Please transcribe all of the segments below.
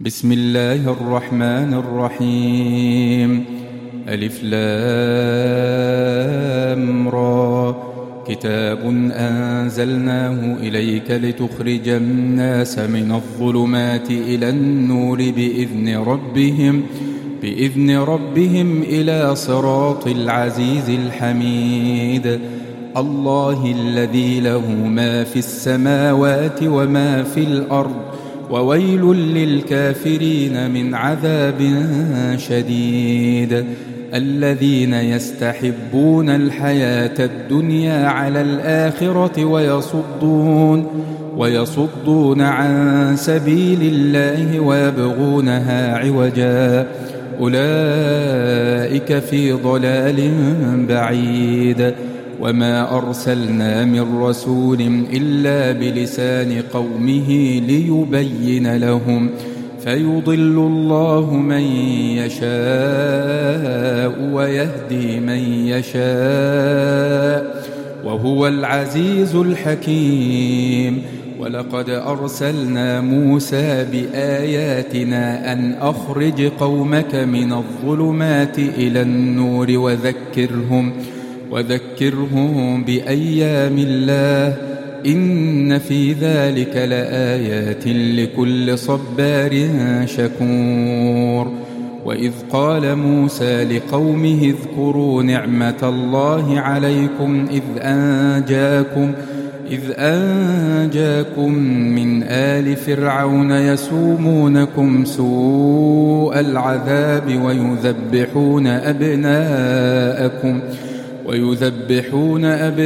بسم الله الرحمن الرحيم. ألف لام را. كتاب أنزلناه إليك لتخرج الناس من الظلمات إلى النور بإذن ربهم إلى صراط العزيز الحميد. الله الذي له ما في السماوات وما في الأرض، وويل للكافرين من عذاب شديد. الذين يستحبون الحياة الدنيا على الآخرة ويصدون عن سبيل الله ويبغونها عوجا، أولئك في ضلال بعيد. وما أرسلنا من رسول إلا بلسان قومه ليبين لهم، فيضل الله من يشاء ويهدي من يشاء، وهو العزيز الحكيم. ولقد أرسلنا موسى بآياتنا أن أخرج قومك من الظلمات إلى النور وذكرهم بأيام الله، إن في ذلك لآيات لكل صبار شكور. وإذ قال موسى لقومه اذكروا نعمة الله عليكم إذ أنجاكم من آل فرعون يسومونكم سوء العذاب ويذبحون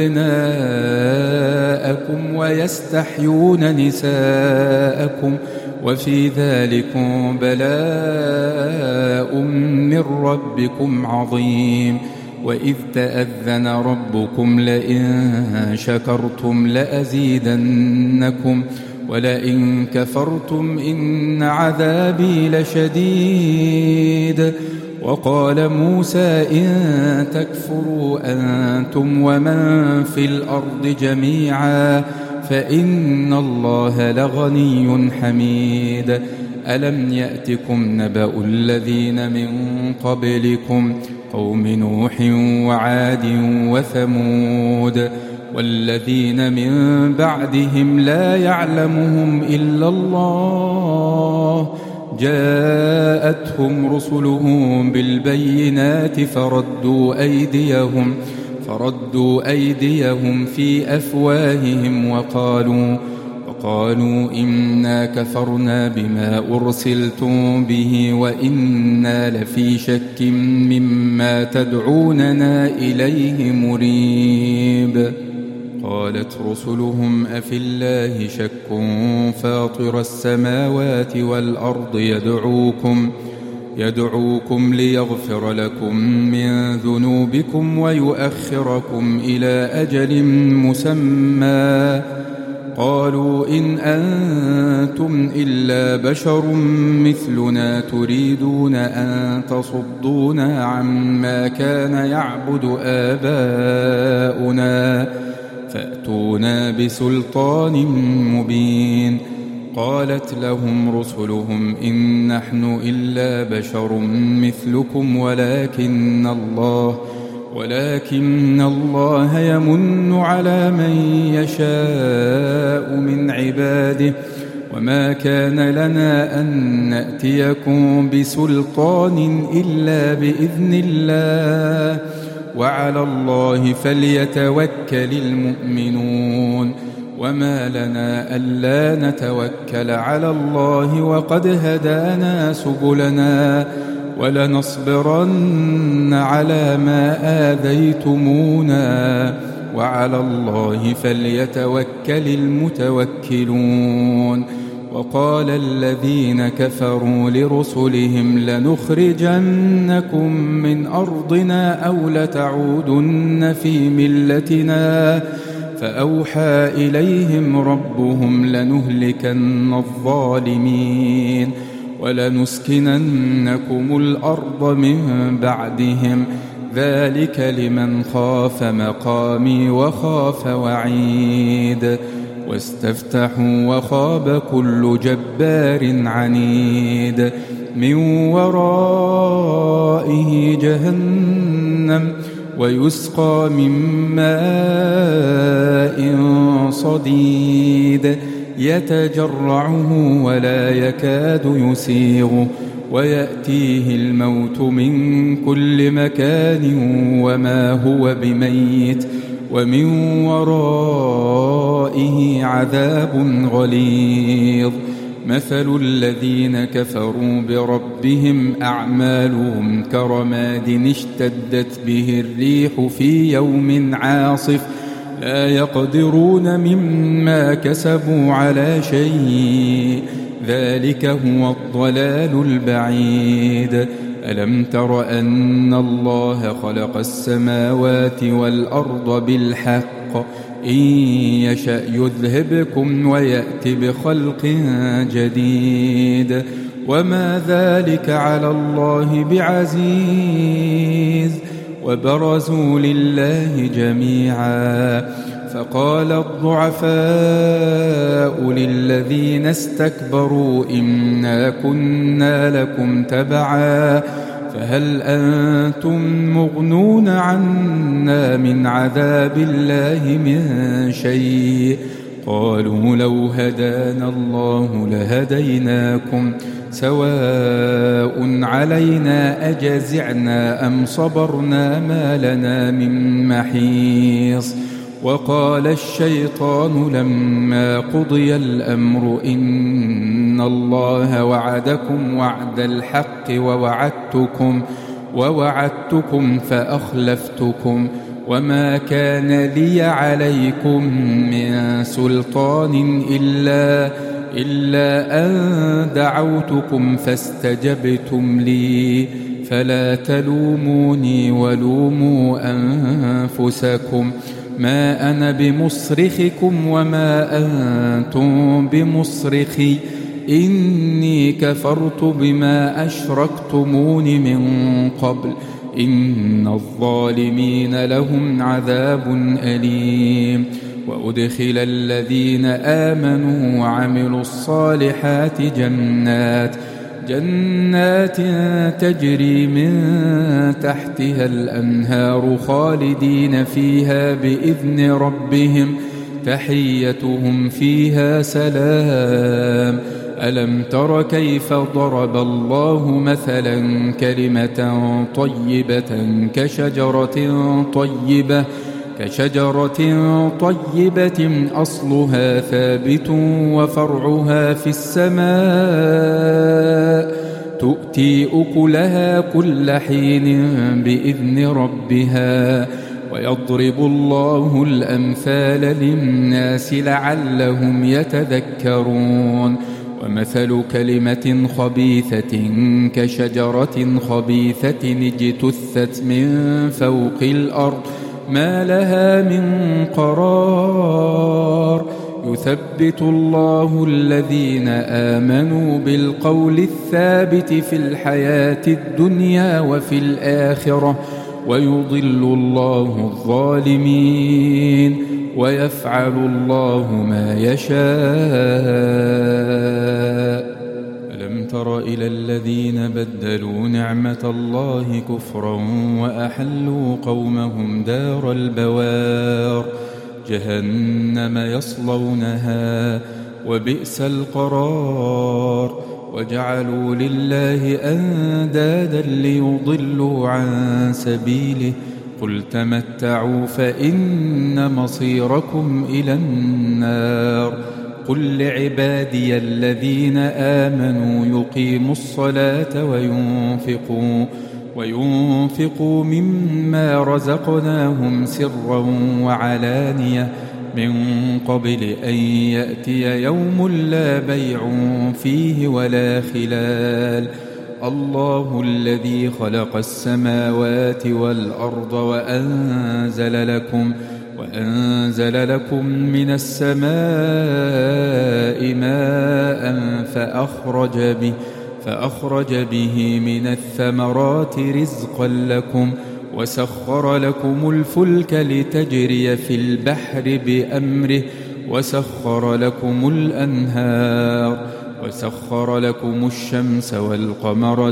أبناءكم ويستحيون نساءكم، وفي ذلكم بلاء من ربكم عظيم. وإذ تأذن ربكم لئن شكرتم لأزيدنكم ولئن كفرتم إن عذابي لشديد. وقال موسى إن تكفروا أنتم ومن في الأرض جميعا فإن الله لغني حميد. ألم يأتكم نبأ الذين من قبلكم قوم نوح وعاد وثمود والذين من بعدهم لا يعلمهم إلا الله، جاءتهم رسلهم بالبينات فردوا أيديهم في أفواههم وقالوا إنا كفرنا بما أرسلتم به وإنا لفي شك مما تدعوننا إليه مريب. قالت رسلهم أفي الله شك فاطر السماوات والأرض يدعوكم ليغفر لكم من ذنوبكم ويؤخركم إلى أجل مسمى، قالوا إن أنتم إلا بشر مثلنا تريدون أن تصدونا عما كان يعبد آباؤنا فأتونا بسلطان مبين. قالت لهم رسلهم إن نحن إلا بشر مثلكم ولكن الله يمن على من يشاء من عباده، وما كان لنا أن نأتيكم بسلطان إلا بإذن الله، وعلى الله فليتوكل المؤمنون. وما لنا ألا نتوكل على الله وقد هدانا سبلنا ولنصبرن على ما آذيتمونا، وعلى الله فليتوكل المتوكلون. وقال الذين كفروا لرسلهم لنخرجنكم من أرضنا أو لتعودن في ملتنا، فأوحى إليهم ربهم لنهلكن الظالمين ولنسكننكم الأرض من بعدهم، ذلك لمن خاف مقامي وخاف وعيد. واستفتحوا وخاب كل جبار عنيد من ورائه جهنم ويسقى من ماء صديد يتجرعه ولا يكاد يسيغه ويأتيه الموت من كل مكان وما هو بميت ومن ورائه عذاب غليظ مثل الذين كفروا بربهم أعمالهم كرماد اشتدت به الريح في يوم عاصف لا يقدرون مما كسبوا على شيء ذلك هو الضلال البعيد ألم تر أن الله خلق السماوات والأرض بالحق إن يشأ يذهبكم ويأت بخلق جديد وما ذلك على الله بعزيز وبرزوا لله جميعا فقال الضعفاء للذين استكبروا إنا كنا لكم تبعا فهل أنتم مغنون عنا من عذاب الله من شيء قالوا لو هدانا الله لهديناكم سواء علينا أجزعنا أم صبرنا ما لنا من محيص وقال الشيطان لما قضي الأمر إن الله وعدكم وعد الحق ووعدتكم فأخلفتكم وما كان لي عليكم من سلطان إلا أن دعوتكم فاستجبتم لي فلا تلوموني ولوموا أنفسكم ما أنا بمصرخكم وما أنتم بمصرخي إني كفرت بما أشركتمون من قبل إن الظالمين لهم عذاب أليم وأدخل الذين آمنوا وعملوا الصالحات جنات تجري من تحتها الأنهار خالدين فيها بإذن ربهم تحيتهم فيها سلام ألم تر كيف ضرب الله مثلا كلمة طيبة كشجرة طيبة أصلها ثابت وفرعها في السماء تؤتي أكلها كل حين بإذن ربها ويضرب الله الأمثال للناس لعلهم يتذكرون ومثل كلمة خبيثة كشجرة خبيثة اجتثت من فوق الأرض ما لها من قرار يثبت الله الذين آمنوا بالقول الثابت في الحياة الدنيا وفي الآخرة ويضل الله الظالمين ويفعل الله ما يشاء ألم تر إلى الذين بدلوا نعمة الله كفرا وأحلوا قومهم دار البوار جهنم يصلونها وبئس القرار وجعلوا لله أندادا ليضلوا عن سبيله قل تمتعوا فإن مصيركم إلى النار قل لعبادي الذين آمنوا يقيموا الصلاة وينفقوا مما رزقناهم سرا وعلانية من قبل أن يأتي يوم لا بيع فيه ولا خلال الله الذي خلق السماوات والأرض وأنزل لكم من السماء ماء فأخرج به من الثمرات رزقا لكم وسخر لكم الفلك لتجري في البحر بأمره وسخر لكم الأنهار وسخر لكم الشمس والقمر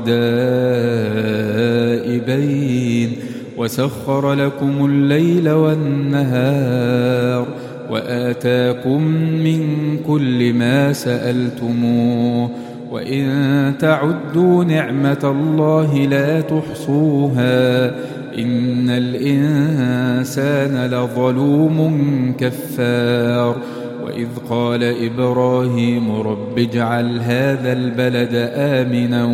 دائبين وسخر لكم الليل والنهار وآتاكم من كل ما سألتموه وإن تعدوا نعمة الله لا تحصوها إن الإنسان لظلوم كفار وإذ قال إبراهيم رب اجعل هذا البلد آمنا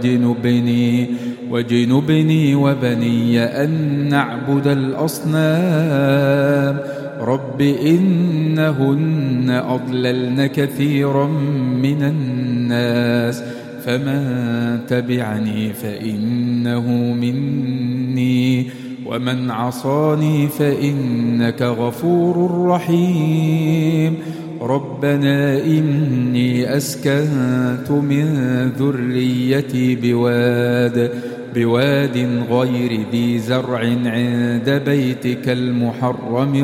وجنبني وبني أن نعبد الأصنام رب إنهن أضللن كثيرا من الناس فمن تبعني فإنه مني ومن عصاني فإنك غفور رحيم ربنا إني أسكنت من ذريتي بواد غير ذي زرع عند بيتك المحرم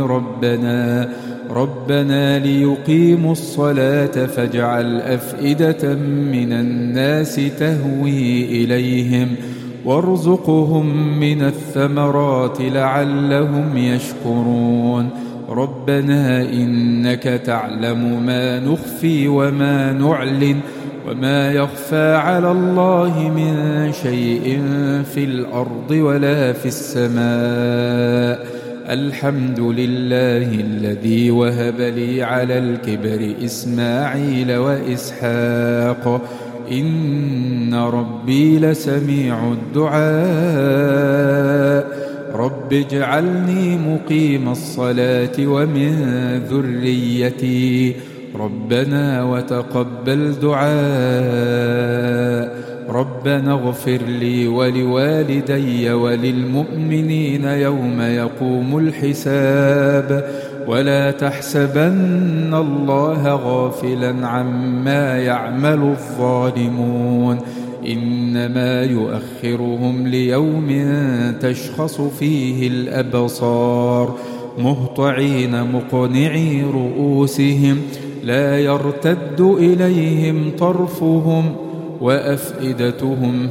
ربنا ليقيموا الصلاة فاجعل أفئدة من الناس تهوي إليهم وارزقهم من الثمرات لعلهم يشكرون ربنا إنك تعلم ما نخفي وما نعلن وما يخفى على الله من شيء في الأرض ولا في السماء الحمد لله الذي وهب لي على الكبر إسماعيل وإسحاق إن ربي لسميع الدعاء رب اجعلني مقيم الصلاة ومن ذريتي ربنا وتقبل دعاء ربنا اغفر لي ولوالدي وللمؤمنين يوم يقوم الحساب ولا تحسبن الله غافلا عما يعمل الظالمون إنما يؤخرهم ليوم تشخص فيه الأبصار مهطعين مقنعي رؤوسهم لا يرتد إليهم طرفهم وأفئدتهم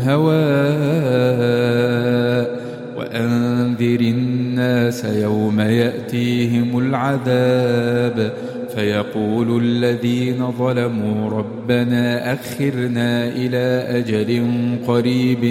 هواء وأنذر الناس يوم يأتيهم العذاب فيقول الذين ظلموا ربنا أخرنا إلى أجل قريب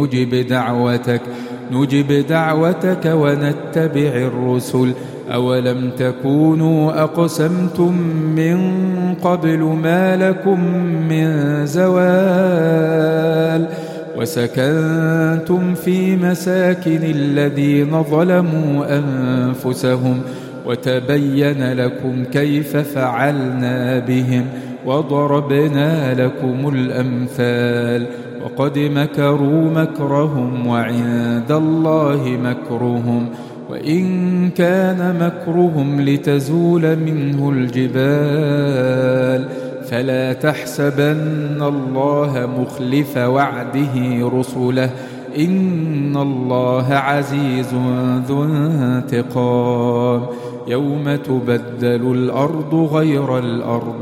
نجب دعوتك ونتبع الرسل أولم تكونوا أقسمتم من قبل ما لكم من زوال وسكنتم في مساكن الذين ظلموا أنفسهم وتبين لكم كيف فعلنا بهم وضربنا لكم الأمثال وقد مكروا مكرهم وعند الله مكرهم وإن كان مكرهم لتزول منه الجبال فلا تحسبن الله مخلف وعده رسله إن الله عزيز ذو انتقام يوم تبدل الأرض غير الأرض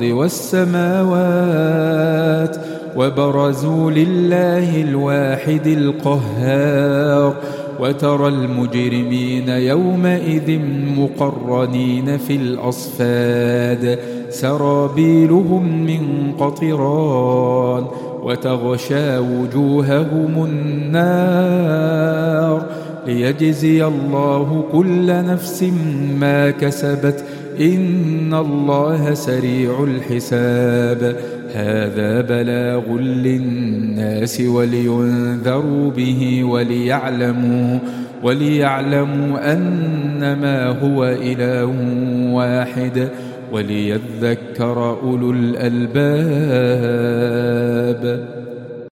والسماوات وبرزوا لله الواحد القهار وترى المجرمين يومئذ مقرنين في الأصفاد سرابيلهم من قطران وتغشى وجوههم النار ليجزي الله كل نفس ما كسبت إن الله سريع الحساب هذا بلاغ للناس ولينذروا به وليعلموا أنما هو إله واحد وليذكر أولو الألباب